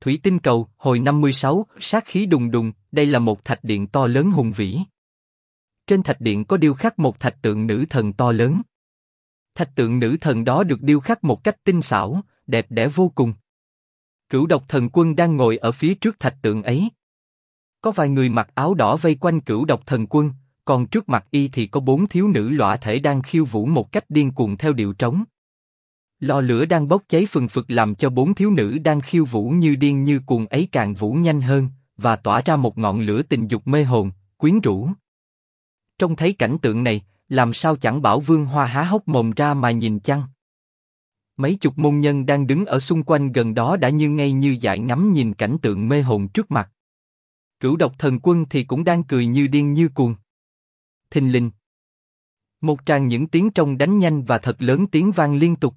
Thủy tinh cầu, hồi 56, sát khí đùng đùng, đây là một thạch điện to lớn hùng vĩ. Trên thạch điện có điêu khắc một thạch tượng nữ thần to lớn. Thạch tượng nữ thần đó được điêu khắc một cách tinh xảo, đẹp đẽ vô cùng. Cửu Độc Thần Quân đang ngồi ở phía trước thạch tượng ấy. Có vài người mặc áo đỏ vây quanh Cửu Độc Thần Quân, còn trước mặt y thì có 4 thiếu nữ lõa thể đang khiêu vũ một cách điên cuồng theo điệu trống. Lò lửa đang bốc cháy phừng phực làm cho 4 thiếu nữ đang khiêu vũ như điên như cuồng ấy càng vũ nhanh hơn, và tỏa ra một ngọn lửa tình dục mê hồn, quyến rũ. Trông thấy cảnh tượng này, làm sao chẳng bảo Vương Hoa há hốc mồm ra mà nhìn chăng? Mấy chục môn nhân đang đứng ở xung quanh gần đó đã như ngây như dại ngắm nhìn cảnh tượng mê hồn trước mặt. Cửu Độc Thần Quân thì cũng đang cười như điên như cuồng. Thình lình, một tràng những tiếng trống đánh nhanh và thật lớn tiếng vang liên tục.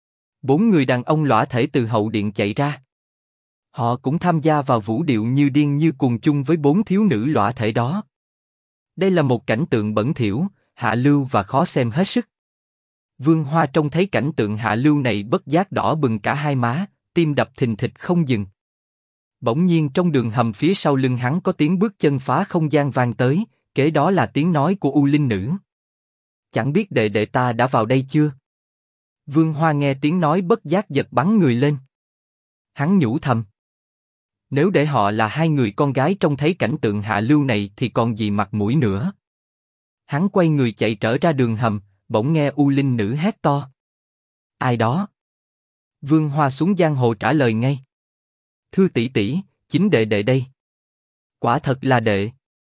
4 người đàn ông lõa thể từ hậu điện chạy ra. Họ cũng tham gia vào vũ điệu như điên như cuồng chung với 4 thiếu nữ lõa thể đó. Đây là một cảnh tượng bẩn thỉu, hạ lưu và khó xem hết sức. Vương Hoa trông thấy cảnh tượng hạ lưu này bất giác đỏ bừng cả hai má, tim đập thình thịch không dừng. Bỗng nhiên trong đường hầm phía sau lưng hắn có tiếng bước chân phá không gian vang tới, kế đó là tiếng nói của U Linh Nữ. Chẳng biết đệ đệ ta đã vào đây chưa? Vương Hoa nghe tiếng nói bất giác giật bắn người lên. Hắn nhủ thầm. Nếu để họ là hai người con gái trông thấy cảnh tượng hạ lưu này thì còn gì mặt mũi nữa. Hắn quay người chạy trở ra đường hầm, bỗng nghe U Linh Nữ hét to. Ai đó? Vương Hoa xuống giang hồ trả lời ngay. Thưa tỷ tỷ, chính đệ đệ đây. Quả thật là đệ.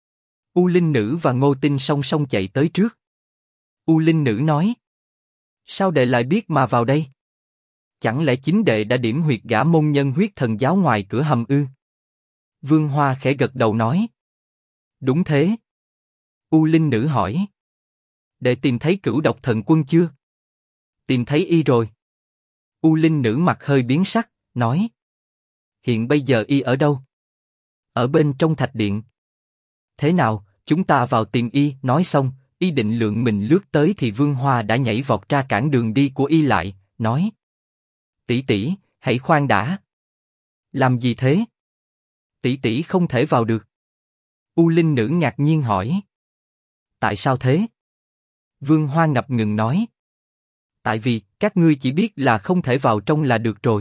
U Linh Nữ và Ngô Tinh song song chạy tới trước. U Linh Nữ nói. Sao đệ lại biết mà vào đây? Chẳng lẽ chính đệ đã điểm huyệt gã môn nhân huyết thần giáo ngoài cửa hầm ư? Vương Hoa khẽ gật đầu nói. Đúng thế. U Linh Nữ hỏi. Đệ tìm thấy Cửu Độc Thần Quân chưa? Tìm thấy y rồi. U Linh Nữ mặt hơi biến sắc, nói. Hiện bây giờ y ở đâu? Ở bên trong thạch điện. Thế nào, chúng ta vào tìm y. Nói xong, y định lượng mình lướt tới thì Vương Hoa đã nhảy vọt ra cản đường đi của y lại, nói. Tỷ tỷ, hãy khoan đã. Làm gì thế? Tỷ tỷ không thể vào được. U Linh Nữ ngạc nhiên hỏi. Tại sao thế? Vương Hoa ngập ngừng nói. Tại vì, các ngươi chỉ biết là không thể vào trong là được rồi.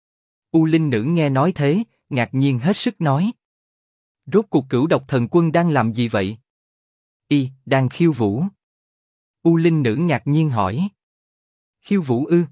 U Linh Nữ nghe nói thế, ngạc nhiên hết sức nói. Rốt cuộc Cửu Độc Thần Quân đang làm gì vậy? Y, đang khiêu vũ. U Linh Nữ ngạc nhiên hỏi. Khiêu vũ ư?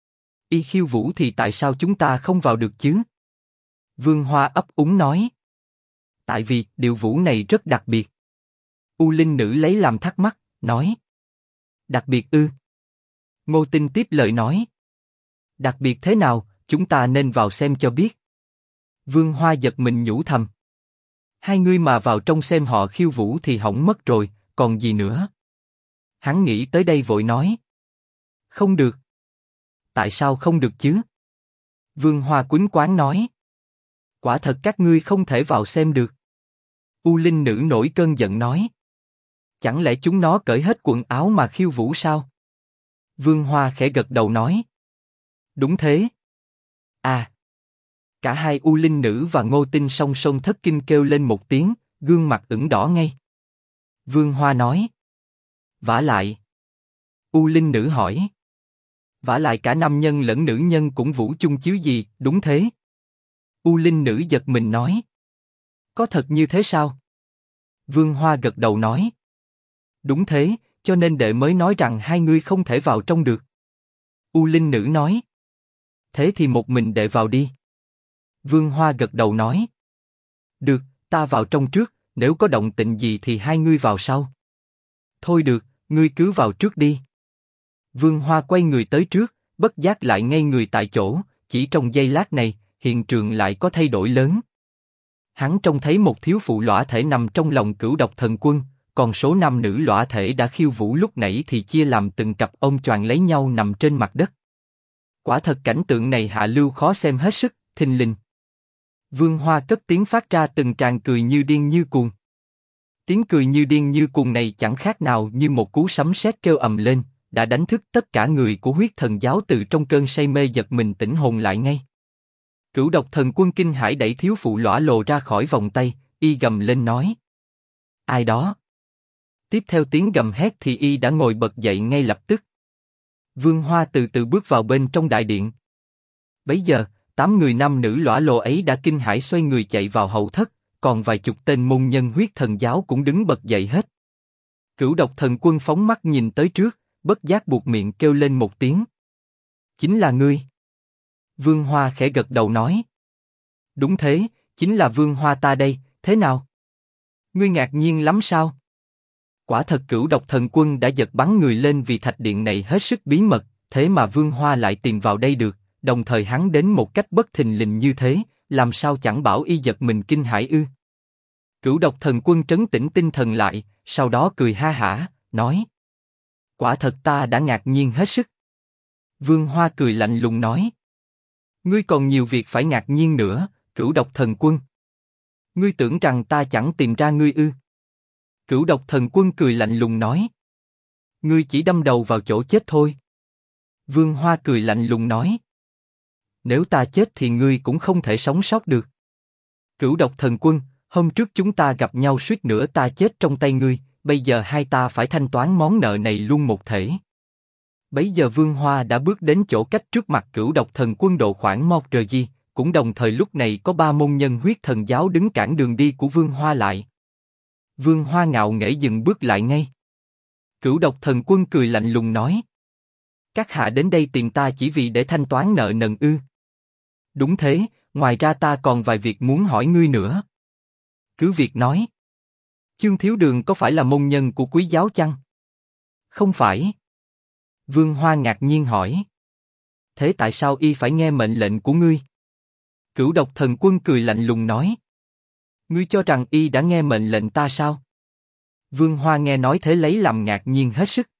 Y khiêu vũ thì tại sao chúng ta không vào được chứ? Vương Hoa ấp úng nói. Tại vì, điệu vũ này rất đặc biệt. U Linh Nữ lấy làm thắc mắc, nói. Đặc biệt ư? Ngô Tinh tiếp lời nói. Đặc biệt thế nào, chúng ta nên vào xem cho biết. Vương Hoa giật mình nhủ thầm. Hai người mà vào trong xem họ khiêu vũ thì hỏng mất rồi, còn gì nữa? Hắn nghĩ tới đây vội nói. Không được. Tại sao không được chứ? Vương Hoa quýnh quáng nói. Quả thật các ngươi không thể vào xem được. U Linh Nữ nổi cơn giận nói. Chẳng lẽ chúng nó cởi hết quần áo mà khiêu vũ sao? Vương Hoa khẽ gật đầu nói. Đúng thế. À. Cả hai U Linh Nữ và Ngô Tinh song song thất kinh kêu lên một tiếng, gương mặt ửng đỏ ngay. Vương Hoa nói. Vả lại. U Linh Nữ hỏi. Vả lại cả nam nhân lẫn nữ nhân cũng vũ chung chứ gì, đúng thế. U Linh Nữ giật mình nói. Có thật như thế sao? Vương Hoa gật đầu nói. Đúng thế, cho nên đệ mới nói rằng hai ngươi không thể vào trong được. U Linh Nữ nói. Thế thì một mình đệ vào đi. Vương Hoa gật đầu nói. Được, ta vào trong trước, nếu có động tĩnh gì thì hai ngươi vào sau. Thôi được, ngươi cứ vào trước đi. Vương Hoa quay người tới trước, bất giác lại ngây người tại chỗ, chỉ trong giây lát này, hiện trường lại có thay đổi lớn. Hắn trông thấy một thiếu phụ lõa thể nằm trong lòng Cửu Độc Thần Quân, còn số nam nữ lõa thể đã khiêu vũ lúc nãy thì chia làm từng cặp ôm choàng lấy nhau nằm trên mặt đất. Quả thật cảnh tượng này hạ lưu khó xem hết sức, thình lình. Vương Hoa cất tiếng phát ra từng tràng cười như điên như cuồng. Tiếng cười như điên như cuồng này chẳng khác nào như một cú sấm sét kêu ầm lên, đã đánh thức tất cả người của huyết thần giáo từ trong cơn say mê giật mình tỉnh hồn lại ngay. Cửu Độc Thần Quân kinh hãi đẩy thiếu phụ lõa lồ ra khỏi vòng tay, y gầm lên nói. Ai đó? Tiếp theo tiếng gầm hét thì y đã ngồi bật dậy ngay lập tức. Vương Hoa từ từ bước vào bên trong đại điện. Bấy giờ, 8 người nam nữ lõa lồ ấy đã kinh hãi xoay người chạy vào hậu thất, còn vài chục tên môn nhân huyết thần giáo cũng đứng bật dậy hết. Cửu Độc Thần Quân phóng mắt nhìn tới trước, bất giác buột miệng kêu lên một tiếng. Chính là ngươi. Vương Hoa khẽ gật đầu nói. Đúng thế, chính là Vương Hoa ta đây, thế nào? Ngươi ngạc nhiên lắm sao? Quả thật Cửu Độc Thần Quân đã giật bắn người lên vì thạch điện này hết sức bí mật, thế mà Vương Hoa lại tìm vào đây được, đồng thời hắn đến một cách bất thình lình như thế, làm sao chẳng bảo y giật mình kinh hãi ư? Cửu Độc Thần Quân trấn tĩnh tinh thần lại, sau đó cười ha hả, nói. Quả thật ta đã ngạc nhiên hết sức. Vương Hoa cười lạnh lùng nói. Ngươi còn nhiều việc phải ngạc nhiên nữa, Cửu Độc Thần Quân. Ngươi tưởng rằng ta chẳng tìm ra ngươi ư? Cửu Độc Thần Quân cười lạnh lùng nói. Ngươi chỉ đâm đầu vào chỗ chết thôi. Vương Hoa cười lạnh lùng nói. Nếu ta chết thì ngươi cũng không thể sống sót được. Cửu Độc Thần Quân, hôm trước chúng ta gặp nhau suýt nữa ta chết trong tay ngươi, bây giờ hai ta phải thanh toán món nợ này luôn một thể. Bấy giờ Vương Hoa đã bước đến chỗ cách trước mặt Cửu Độc Thần Quân độ khoảng 1 gi, cũng đồng thời lúc này có 3 môn nhân huyết thần giáo đứng cản đường đi của Vương Hoa lại. Vương Hoa ngạo nghễ dừng bước lại ngay. Cửu Độc Thần Quân cười lạnh lùng nói. Các hạ đến đây tìm ta chỉ vì để thanh toán nợ nần ư? Đúng thế, ngoài ra ta còn vài việc muốn hỏi ngươi nữa. Cứ việc nói. Chương Thiếu Đường có phải là môn nhân của Quý giáo chăng? Không phải. Vương Hoa ngạc nhiên hỏi. Thế tại sao y phải nghe mệnh lệnh của ngươi? Cửu Độc Thần Quân cười lạnh lùng nói. Ngươi cho rằng y đã nghe mệnh lệnh ta sao? Vương Hoa nghe nói thế lấy làm ngạc nhiên hết sức.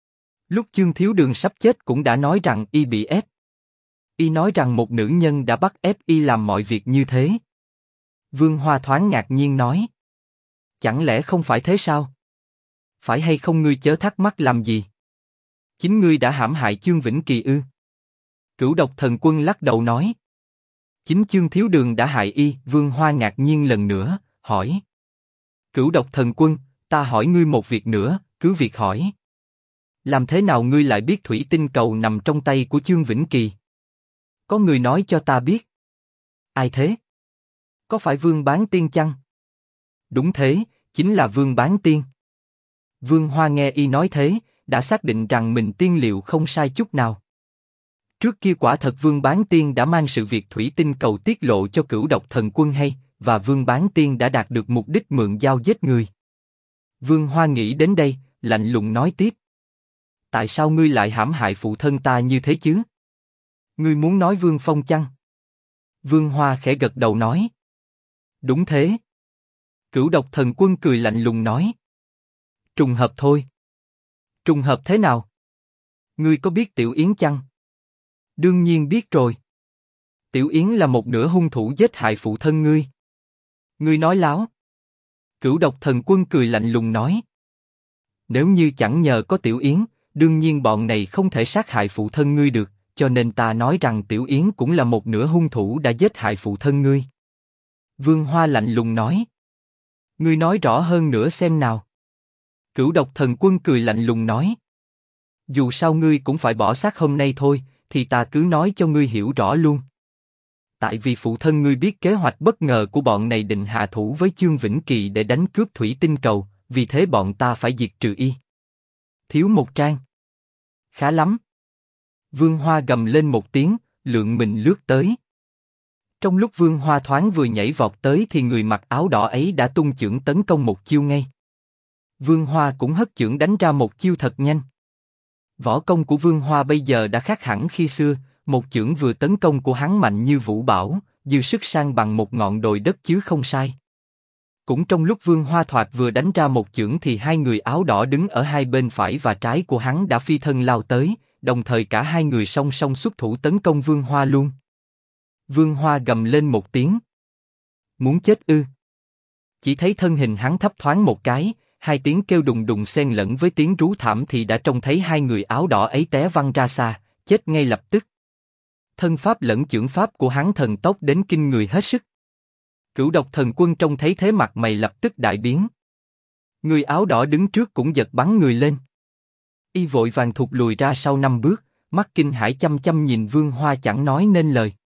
Lúc Chương Thiếu Đường sắp chết cũng đã nói rằng y bị ép. Y nói rằng một nữ nhân đã bắt ép y làm mọi việc như thế. Vương Hoa thoáng ngạc nhiên nói. Chẳng lẽ không phải thế sao? Phải hay không ngươi chớ thắc mắc làm gì? Chính ngươi đã hãm hại Chương Vĩnh Kỳ ư? Cửu Độc Thần Quân lắc đầu nói. Chính Chương Thiếu Đường đã hại y. Vương Hoa ngạc nhiên lần nữa, hỏi. Cửu Độc Thần Quân, ta hỏi ngươi một việc nữa, cứ việc hỏi. Làm thế nào ngươi lại biết thủy tinh cầu nằm trong tay của Chương Vĩnh Kỳ? Có người nói cho ta biết. Ai thế? Có phải Vương Bán Tiên chăng? Đúng thế, chính là Vương Bán Tiên. Vương Hoa nghe y nói thế, đã xác định rằng mình tiên liệu không sai chút nào. Trước kia quả thật Vương Bán Tiên đã mang sự việc thủy tinh cầu tiết lộ cho Cửu Độc Thần Quân hay, và Vương Bán Tiên đã đạt được mục đích mượn dao giết người. Vương Hoa nghĩ đến đây, lạnh lùng nói tiếp. Tại sao ngươi lại hãm hại phụ thân ta như thế chứ? Ngươi muốn nói Vương Phong chăng? Vương Hoa khẽ gật đầu nói. Đúng thế. Cửu Độc Thần Quân cười lạnh lùng nói. Trùng hợp thôi. Trùng hợp thế nào? Ngươi có biết Tiểu Yến chăng? Đương nhiên biết rồi. Tiểu Yến là một nửa hung thủ giết hại phụ thân ngươi. Ngươi nói láo. Cửu Độc Thần Quân cười lạnh lùng nói. Nếu như chẳng nhờ có Tiểu Yến, đương nhiên bọn này không thể sát hại phụ thân ngươi được, cho nên ta nói rằng Tiểu Yến cũng là một nửa hung thủ đã giết hại phụ thân ngươi. Vương Hoa lạnh lùng nói. Ngươi nói rõ hơn nữa xem nào. Cửu Độc Thần Quân cười lạnh lùng nói. Dù sao ngươi cũng phải bỏ xác hôm nay thôi, thì ta cứ nói cho ngươi hiểu rõ luôn. Tại vì phụ thân ngươi biết kế hoạch bất ngờ của bọn này định hạ thủ với Chương Vĩnh Kỳ để đánh cướp thủy tinh cầu, vì thế bọn ta phải diệt trừ y. Thiếu một trang. Khá lắm. Vương Hoa gầm lên một tiếng, lượn mình lướt tới. Trong lúc Vương Hoa thoáng vừa nhảy vọt tới thì người mặc áo đỏ ấy đã tung chưởng tấn công một chiêu ngay. Vương Hoa cũng hất chưởng đánh ra một chiêu thật nhanh. Võ công của Vương Hoa bây giờ đã khác hẳn khi xưa, một chưởng vừa tấn công của hắn mạnh như vũ bão, dư sức san bằng một ngọn đồi đất chứ không sai. Cũng trong lúc Vương Hoa thoạt vừa đánh ra một chưởng thì hai người áo đỏ đứng ở hai bên phải và trái của hắn đã phi thân lao tới, đồng thời cả hai người song song xuất thủ tấn công Vương Hoa luôn. Vương Hoa gầm lên một tiếng. Muốn chết ư? Chỉ thấy thân hình hắn thấp thoáng một cái, hai tiếng kêu đùng đùng xen lẫn với tiếng rú thảm thì đã trông thấy hai người áo đỏ ấy té văng ra xa, chết ngay lập tức. Thân pháp lẫn chưởng pháp của hắn thần tốc đến kinh người hết sức. Cửu độc thần quân trông thấy thế mặt mày lập tức đại biến. Người áo đỏ đứng trước cũng giật bắn người lên. Y vội vàng thụt lùi ra sau 5 bước, mắt kinh hãi chăm chăm nhìn Vương Hoa chẳng nói nên lời.